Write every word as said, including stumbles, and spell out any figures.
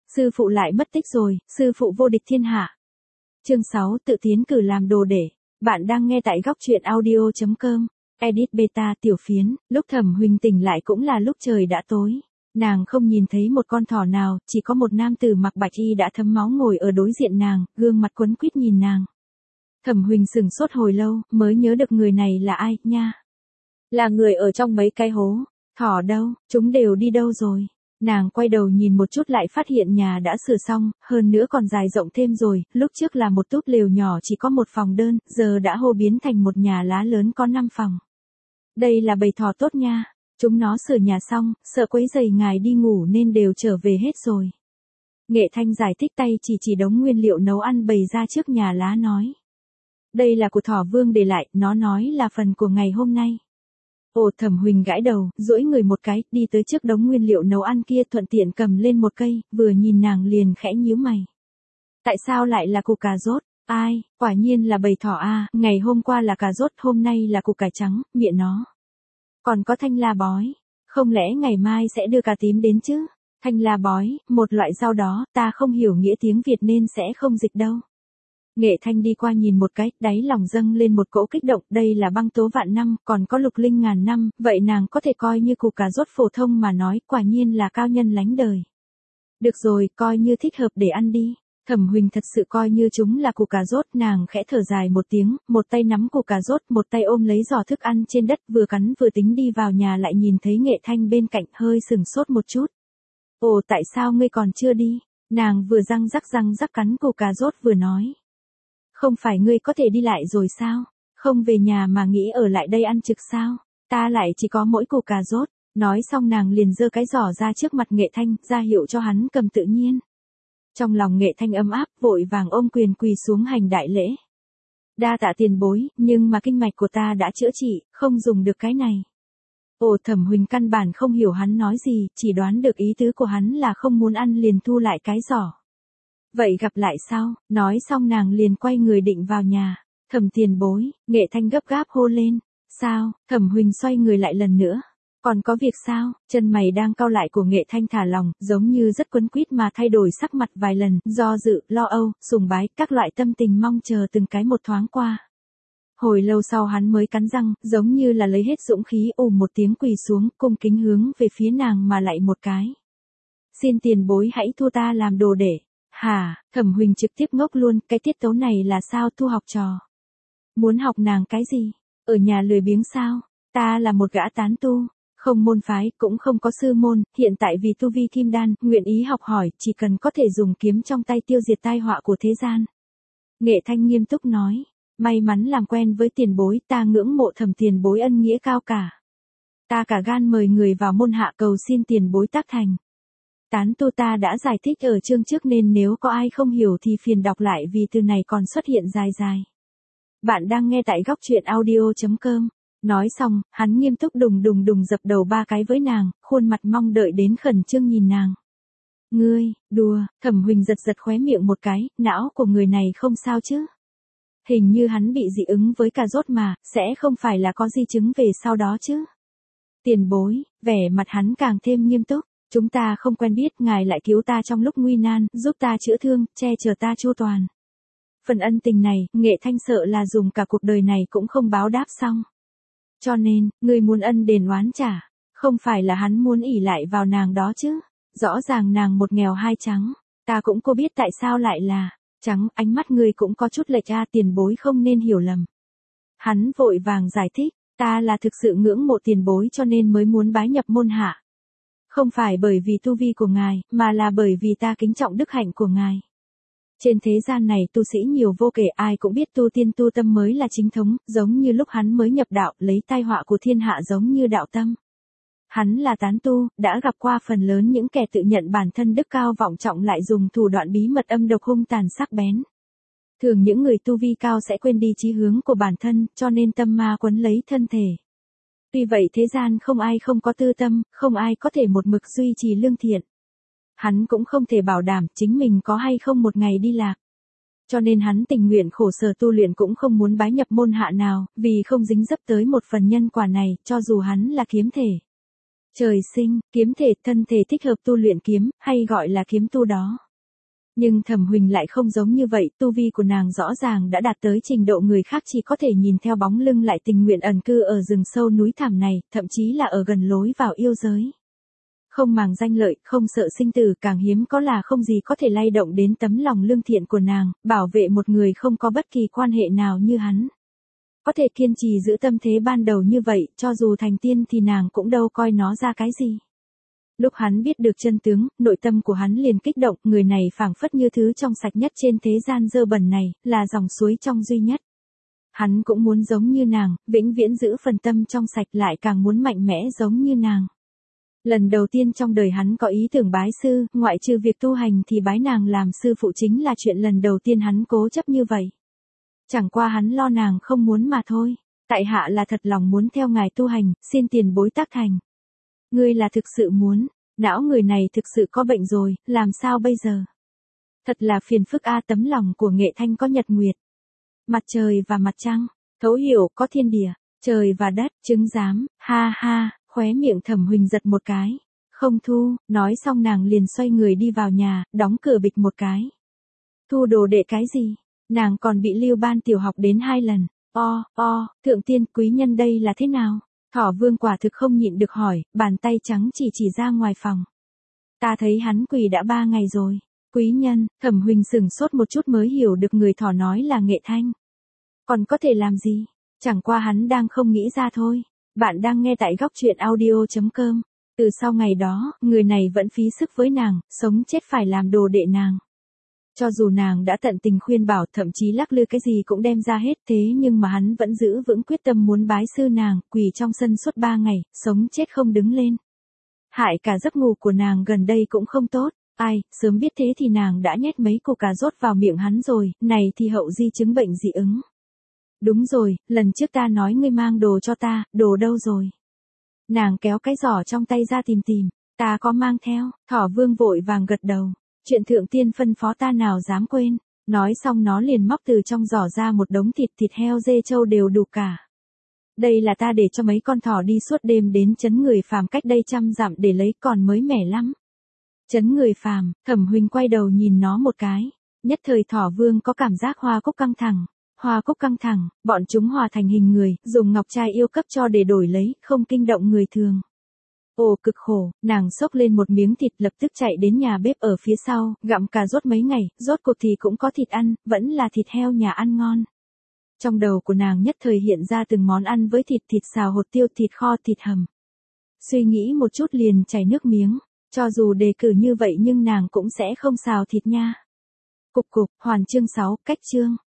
Sư phụ lại mất tích rồi, sư phụ vô địch thiên hạ. Chương sáu tự tiến cử làm đồ để. Bạn đang nghe tại góc truyện audio chấm com. Edit beta tiểu phiến, lúc Thẩm Huỳnh tỉnh lại cũng là lúc trời đã tối. Nàng không nhìn thấy một con thỏ nào, chỉ có một nam tử mặc bạch y đã thấm máu ngồi ở đối diện nàng, gương mặt quấn quýt nhìn nàng. Thẩm Huỳnh sững sốt hồi lâu, mới nhớ được người này là ai, nha. Là người ở trong mấy cái hố. Thỏ đâu, chúng đều đi đâu rồi? Nàng quay đầu nhìn một chút lại phát hiện nhà đã sửa xong, hơn nữa còn dài rộng thêm rồi, lúc trước là một túp lều nhỏ chỉ có một phòng đơn, giờ đã hô biến thành một nhà lá lớn có năm phòng. Đây là bầy thỏ tốt nha, chúng nó sửa nhà xong, sợ quấy rầy ngài đi ngủ nên đều trở về hết rồi. Nghệ Thanh giải thích tay chỉ chỉ đống nguyên liệu nấu ăn bày ra trước nhà lá nói. Đây là của thỏ vương để lại, nó nói là phần của ngày hôm nay. Ồ, Thẩm Huỳnh gãi đầu, duỗi người một cái, đi tới trước đống nguyên liệu nấu ăn kia thuận tiện cầm lên một cây, vừa nhìn nàng liền khẽ nhíu mày. Tại sao lại là củ cà rốt? Ai, quả nhiên là bầy thỏ a, ngày hôm qua là cà rốt, hôm nay là củ cải trắng, miệng nó. Còn có thanh la bói, không lẽ ngày mai sẽ đưa cà tím đến chứ? Thanh la bói, một loại rau đó, ta không hiểu nghĩa tiếng Việt nên sẽ không dịch đâu. Nghệ Thanh đi qua nhìn một cái, đáy lòng dâng lên một cỗ kích động, đây là băng tố vạn năm, còn có lục linh ngàn năm, vậy nàng có thể coi như củ cà rốt phổ thông mà nói, quả nhiên là cao nhân lánh đời. Được rồi, coi như thích hợp để ăn đi. Thẩm Huỳnh thật sự coi như chúng là củ cà rốt, nàng khẽ thở dài một tiếng, một tay nắm củ cà rốt, một tay ôm lấy giỏ thức ăn trên đất, vừa cắn vừa tính đi vào nhà lại nhìn thấy Nghệ Thanh bên cạnh, hơi sừng sốt một chút. Ồ, tại sao ngươi còn chưa đi? Nàng vừa răng rắc răng rắc cắn củ cà rốt vừa nói. Không phải ngươi có thể đi lại rồi sao? Không về nhà mà nghĩ ở lại đây ăn trực sao? Ta lại chỉ có mỗi củ cà rốt. Nói xong nàng liền giơ cái giỏ ra trước mặt Nghệ Thanh, ra hiệu cho hắn cầm tự nhiên. Trong lòng Nghệ Thanh ấm áp, vội vàng ôm quyền quỳ xuống hành đại lễ. Đa tạ tiền bối, nhưng mà kinh mạch của ta đã chữa trị, không dùng được cái này. Ồ, Thẩm Huỳnh căn bản không hiểu hắn nói gì, chỉ đoán được ý tứ của hắn là không muốn ăn liền thu lại cái giỏ. Vậy gặp lại sau, nói xong nàng liền quay người định vào nhà. Thẩm tiền bối, Nghệ Thanh gấp gáp hô lên. Sao? Thẩm Huỳnh xoay người lại lần nữa. Còn có việc sao? Chân mày đang cau lại của Nghệ Thanh thả lòng, giống như rất quấn quýt mà thay đổi sắc mặt vài lần, do dự, lo âu, sùng bái, các loại tâm tình mong chờ từng cái một thoáng qua. Hồi lâu sau hắn mới cắn răng, giống như là lấy hết dũng khí, ù một tiếng quỳ xuống, cung kính hướng về phía nàng mà lại một cái. Xin tiền bối hãy thu ta làm đồ để. Hả, Thẩm Huỳnh trực tiếp ngốc luôn, cái tiết tấu này là sao thu học trò? Muốn học nàng cái gì? Ở nhà lười biếng sao? Ta là một gã tán tu, không môn phái, cũng không có sư môn, hiện tại vì tu vi kim đan, nguyện ý học hỏi, chỉ cần có thể dùng kiếm trong tay tiêu diệt tai họa của thế gian. Nghệ Thanh nghiêm túc nói, may mắn làm quen với tiền bối, ta ngưỡng mộ Thẩm tiền bối ân nghĩa cao cả. Ta cả gan mời người vào môn hạ cầu xin tiền bối tác thành. Tán tu ta đã giải thích ở chương trước nên nếu có ai không hiểu thì phiền đọc lại vì từ này còn xuất hiện dài dài. Bạn đang nghe tại góc truyện audio chấm com. Nói xong, hắn nghiêm túc đùng đùng đùng dập đầu ba cái với nàng, khuôn mặt mong đợi đến khẩn trương nhìn nàng. Ngươi, đùa, Thẩm Huỳnh giật giật khóe miệng một cái, não của người này không sao chứ. Hình như hắn bị dị ứng với cà rốt mà, sẽ không phải là có di chứng về sau đó chứ. Tiền bối, vẻ mặt hắn càng thêm nghiêm túc. Chúng ta không quen biết, ngài lại cứu ta trong lúc nguy nan, giúp ta chữa thương, che chở ta chu toàn. Phần ân tình này, Nghệ Thanh sợ là dùng cả cuộc đời này cũng không báo đáp xong. Cho nên, người muốn ân đền oán trả, không phải là hắn muốn ỷ lại vào nàng đó chứ. Rõ ràng nàng một nghèo hai trắng, ta cũng có biết tại sao lại là trắng, ánh mắt người cũng có chút lệch a, tiền bối không nên hiểu lầm. Hắn vội vàng giải thích, ta là thực sự ngưỡng mộ tiền bối cho nên mới muốn bái nhập môn hạ. Không phải bởi vì tu vi của ngài, mà là bởi vì ta kính trọng đức hạnh của ngài. Trên thế gian này tu sĩ nhiều vô kể, ai cũng biết tu tiên tu tâm mới là chính thống, giống như lúc hắn mới nhập đạo, lấy tai họa của thiên hạ giống như đạo tâm. Hắn là tán tu, đã gặp qua phần lớn những kẻ tự nhận bản thân đức cao vọng trọng lại dùng thủ đoạn bí mật âm độc hung tàn sắc bén. Thường những người tu vi cao sẽ quên đi chí hướng của bản thân, cho nên tâm ma quấn lấy thân thể. Tuy vậy thế gian không ai không có tư tâm, không ai có thể một mực duy trì lương thiện. Hắn cũng không thể bảo đảm chính mình có hay không một ngày đi lạc. Cho nên hắn tình nguyện khổ sở tu luyện cũng không muốn bái nhập môn hạ nào, vì không dính dấp tới một phần nhân quả này, cho dù hắn là kiếm thể. Trời sinh, kiếm thể, thân thể thích hợp tu luyện kiếm, hay gọi là kiếm tu đó. Nhưng Thẩm Huỳnh lại không giống như vậy, tu vi của nàng rõ ràng đã đạt tới trình độ người khác chỉ có thể nhìn theo bóng lưng lại tình nguyện ẩn cư ở rừng sâu núi thẳm này, thậm chí là ở gần lối vào yêu giới. Không màng danh lợi, không sợ sinh tử, càng hiếm có là không gì có thể lay động đến tấm lòng lương thiện của nàng, bảo vệ một người không có bất kỳ quan hệ nào như hắn. Có thể kiên trì giữ tâm thế ban đầu như vậy, cho dù thành tiên thì nàng cũng đâu coi nó ra cái gì. Lúc hắn biết được chân tướng, nội tâm của hắn liền kích động, người này phảng phất như thứ trong sạch nhất trên thế gian dơ bẩn này, là dòng suối trong duy nhất. Hắn cũng muốn giống như nàng, vĩnh viễn giữ phần tâm trong sạch, lại càng muốn mạnh mẽ giống như nàng. Lần đầu tiên trong đời hắn có ý tưởng bái sư, ngoại trừ việc tu hành thì bái nàng làm sư phụ chính là chuyện lần đầu tiên hắn cố chấp như vậy. Chẳng qua hắn lo nàng không muốn mà thôi. Tại hạ là thật lòng muốn theo ngài tu hành, xin tiền bối tác thành. Ngươi là thực sự muốn, não người này thực sự có bệnh rồi, làm sao bây giờ? Thật là phiền phức a. Tấm lòng của Nghệ Thanh có nhật nguyệt, mặt trời và mặt trăng, thấu hiểu có thiên địa, trời và đất, chứng giám, ha ha, khóe miệng Thẩm Huỳnh giật một cái. Không thu, nói xong nàng liền xoay người đi vào nhà, đóng cửa bịch một cái. Thu đồ đệ cái gì? Nàng còn bị lưu ban tiểu học đến hai lần. O, o, thượng tiên quý nhân đây là thế nào? Thỏ Vương quả thực không nhịn được hỏi, bàn tay trắng chỉ chỉ ra ngoài phòng. Ta thấy hắn quỳ đã ba ngày rồi. Quý nhân, Thẩm Huỳnh sửng sốt một chút mới hiểu được người thỏ nói là Nghệ Thanh. Còn có thể làm gì? Chẳng qua hắn đang không nghĩ ra thôi. Bạn đang nghe tại góc truyện audio chấm com. Từ sau ngày đó, người này vẫn phí sức với nàng, sống chết phải làm đồ đệ nàng. Cho dù nàng đã tận tình khuyên bảo, thậm chí lắc lư cái gì cũng đem ra hết, thế nhưng mà hắn vẫn giữ vững quyết tâm muốn bái sư nàng, quỳ trong sân suốt ba ngày, sống chết không đứng lên. Hại cả giấc ngủ của nàng gần đây cũng không tốt. Ai, sớm biết thế thì nàng đã nhét mấy củ cà rốt vào miệng hắn rồi, này thì hậu di chứng bệnh dị ứng. Đúng rồi, lần trước ta nói ngươi mang đồ cho ta, đồ đâu rồi? Nàng kéo cái giỏ trong tay ra tìm tìm, ta có mang theo. Thỏ Vương vội vàng gật đầu. Chuyện thượng tiên phân phó ta nào dám quên. Nói xong nó liền móc từ trong giỏ ra một đống thịt thịt heo dê trâu đều đủ cả. Đây là ta để cho mấy con thỏ đi suốt đêm đến trấn Người Phàm cách đây trăm dặm để lấy, còn mới mẻ lắm. Trấn Người Phàm, Thẩm Huỳnh quay đầu nhìn nó một cái. Nhất thời Thỏ Vương có cảm giác hoa cúc căng thẳng. Hoa cúc căng thẳng, bọn chúng hòa thành hình người, dùng ngọc trai yêu cấp cho để đổi lấy, không kinh động người thường. Ồ cực khổ, nàng xốc lên một miếng thịt lập tức chạy đến nhà bếp ở phía sau, gặm cà rốt mấy ngày, rốt cuộc thì cũng có thịt ăn, vẫn là thịt heo nhà ăn ngon. Trong đầu của nàng nhất thời hiện ra từng món ăn với thịt, thịt xào hột tiêu, thịt kho, thịt hầm. Suy nghĩ một chút liền chảy nước miếng, cho dù đề cử như vậy nhưng nàng cũng sẽ không xào thịt nha. Cục cục, hoàn chương sáu, cách chương.